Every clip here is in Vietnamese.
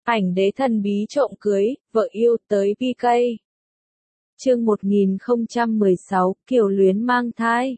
Ảnh đế thần bí trộm cưới, vợ yêu tới PK. Chương 1016, Kiều Luyến mang thai.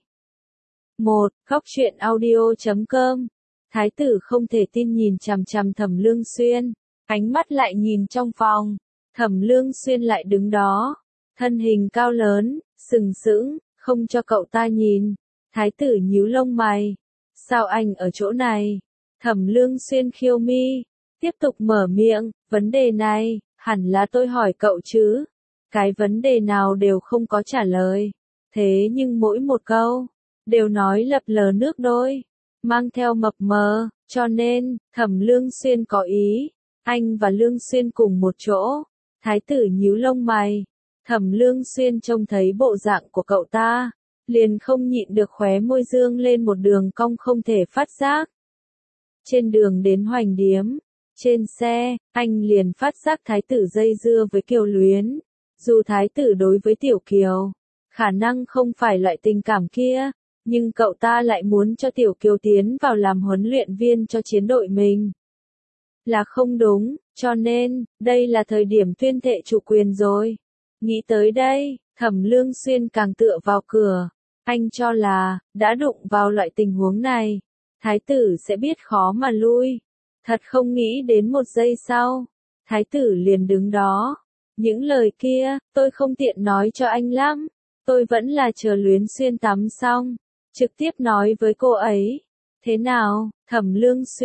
1. Góc truyện audio.com. Thái tử không thể tin nhìn chằm chằm Thẩm Lương Xuyên, ánh mắt lại nhìn trong phòng. Thẩm Lương Xuyên lại đứng đó, thân hình cao lớn, sừng sững, không cho cậu ta nhìn. Thái tử nhíu lông mày. Sao anh ở chỗ này? Thẩm Lương Xuyên khiêu mi, tiếp tục mở miệng, vấn đề này, hẳn là tôi hỏi cậu chứ. Cái vấn đề nào đều không có trả lời. Thế nhưng mỗi một câu, đều nói lập lờ nước đôi, mang theo mập mờ, cho nên, Thẩm Lương Xuyên có ý, anh và Lương Xuyên cùng một chỗ. Thái tử nhíu lông mày. Thẩm Lương Xuyên trông thấy bộ dạng của cậu ta, liền không nhịn được khóe môi dương lên một đường cong không thể phát giác. Trên đường đến Hoành Điếm, trên xe, anh liền phát giác thái tử dây dưa với Kiều Luyến. Dù thái tử đối với Tiểu Kiều, khả năng không phải loại tình cảm kia, nhưng cậu ta lại muốn cho Tiểu Kiều tiến vào làm huấn luyện viên cho chiến đội mình. Là không đúng, cho nên, đây là thời điểm tuyên thệ chủ quyền rồi. Nghĩ tới đây, Thẩm Lương Xuyên càng tựa vào cửa. Anh cho là, đã đụng vào loại tình huống này, thái tử sẽ biết khó mà lui. Thật không nghĩ đến một giây sau, thái tử liền đứng đó. Những lời kia, tôi không tiện nói cho anh lắm. Tôi vẫn là chờ Luyến Xuyên tắm xong, trực tiếp nói với cô ấy. Thế nào, Thẩm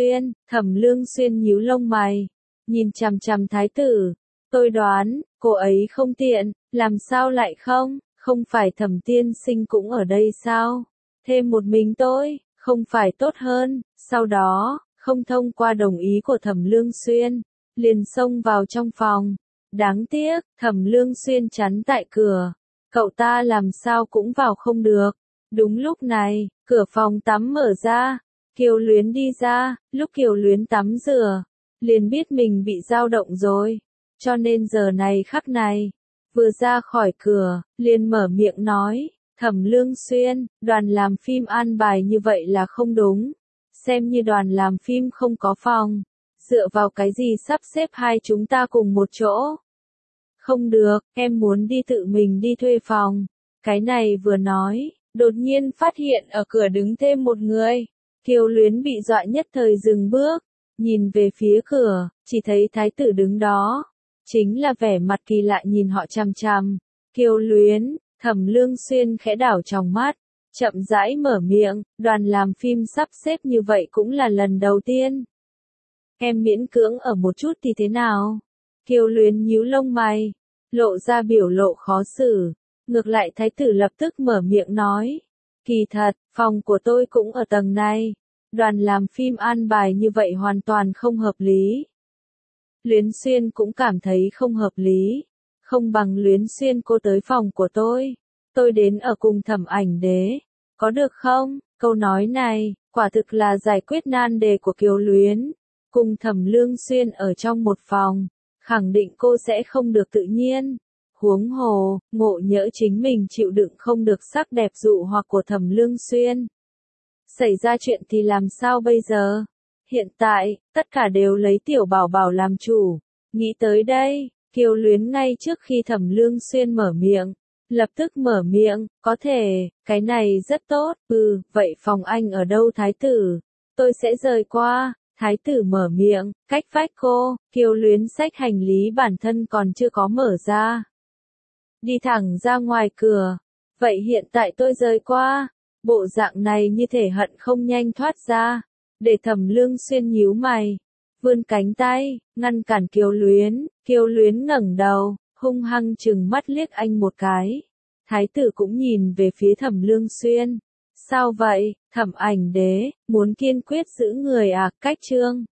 Lương Xuyên nhíu lông mày, nhìn chằm chằm thái tử. Tôi đoán, cô ấy không tiện, làm sao lại không? Không phải Thẩm tiên sinh cũng ở đây sao? Thêm một mình tôi, không phải tốt hơn? Sau đó, không thông qua đồng ý của Thẩm Lương Xuyên, liền xông vào trong phòng. Đáng tiếc, Thẩm Lương Xuyên chắn tại cửa. Cậu ta làm sao cũng vào không được. Đúng lúc này, cửa phòng tắm mở ra. Kiều Luyến đi ra. Lúc Kiều Luyến tắm rửa, liền biết mình bị dao động rồi. Cho nên giờ này khắc này, vừa ra khỏi cửa, liền mở miệng nói. Thẩm Lương Xuyên, đoàn làm phim an bài như vậy là không đúng. Xem như đoàn làm phim không có phòng. Dựa vào cái gì sắp xếp hai chúng ta cùng một chỗ? Không được, em muốn đi tự mình đi thuê phòng. Cái này vừa nói, đột nhiên phát hiện ở cửa đứng thêm một người. Kiều Luyến bị dọa nhất thời dừng bước, nhìn về phía cửa, chỉ thấy thái tử đứng đó. Chính là vẻ mặt kỳ lạ nhìn họ chằm chằm. Kiều Luyến, Thẩm Lương Xuyên khẽ đảo trong mắt, chậm rãi mở miệng, đoàn làm phim sắp xếp như vậy cũng là lần đầu tiên. Em miễn cưỡng ở một chút thì thế nào? Kiều Luyến nhíu lông mày, lộ ra biểu lộ khó xử. Ngược lại thái tử lập tức mở miệng nói. Kỳ thật, phòng của tôi cũng ở tầng này. Đoàn làm phim an bài như vậy hoàn toàn không hợp lý. Luyến Xuyên cũng cảm thấy không hợp lý. Không bằng Luyến Xuyên cô tới phòng của tôi. Tôi đến ở cùng Thẩm Ảnh Đế. Có được không? Câu nói này, quả thực là giải quyết nan đề của Kiều Luyến. Cùng Thẩm Lương Xuyên ở trong một phòng, khẳng định cô sẽ không được tự nhiên. Huống hồ, ngộ nhỡ chính mình chịu đựng không được sắc đẹp dụ hoặc của Thẩm Lương Xuyên. Xảy ra chuyện thì làm sao bây giờ? Hiện tại, tất cả đều lấy Tiểu Bảo Bảo làm chủ. Nghĩ tới đây, Kiều Luyến ngay trước khi Thẩm Lương Xuyên mở miệng, lập tức mở miệng, có thể, cái này rất tốt, vậy phòng anh ở đâu thái tử? Tôi sẽ rời qua. Thái tử mở miệng, cách vách cô. Kiều Luyến xách hành lý bản thân còn chưa có mở ra. Đi thẳng ra ngoài cửa. Vậy hiện tại tôi rời qua. Bộ dạng này như thể hận không nhanh thoát ra. Để Thẩm Lương Xuyên nhíu mày, vươn cánh tay, ngăn cản Kiều Luyến. Kiều Luyến ngẩng đầu, hung hăng trừng mắt liếc anh một cái. Thái tử cũng nhìn về phía Thẩm Lương Xuyên. Sao vậy, Thẩm Ảnh Đế, muốn kiên quyết giữ người à? Cách chương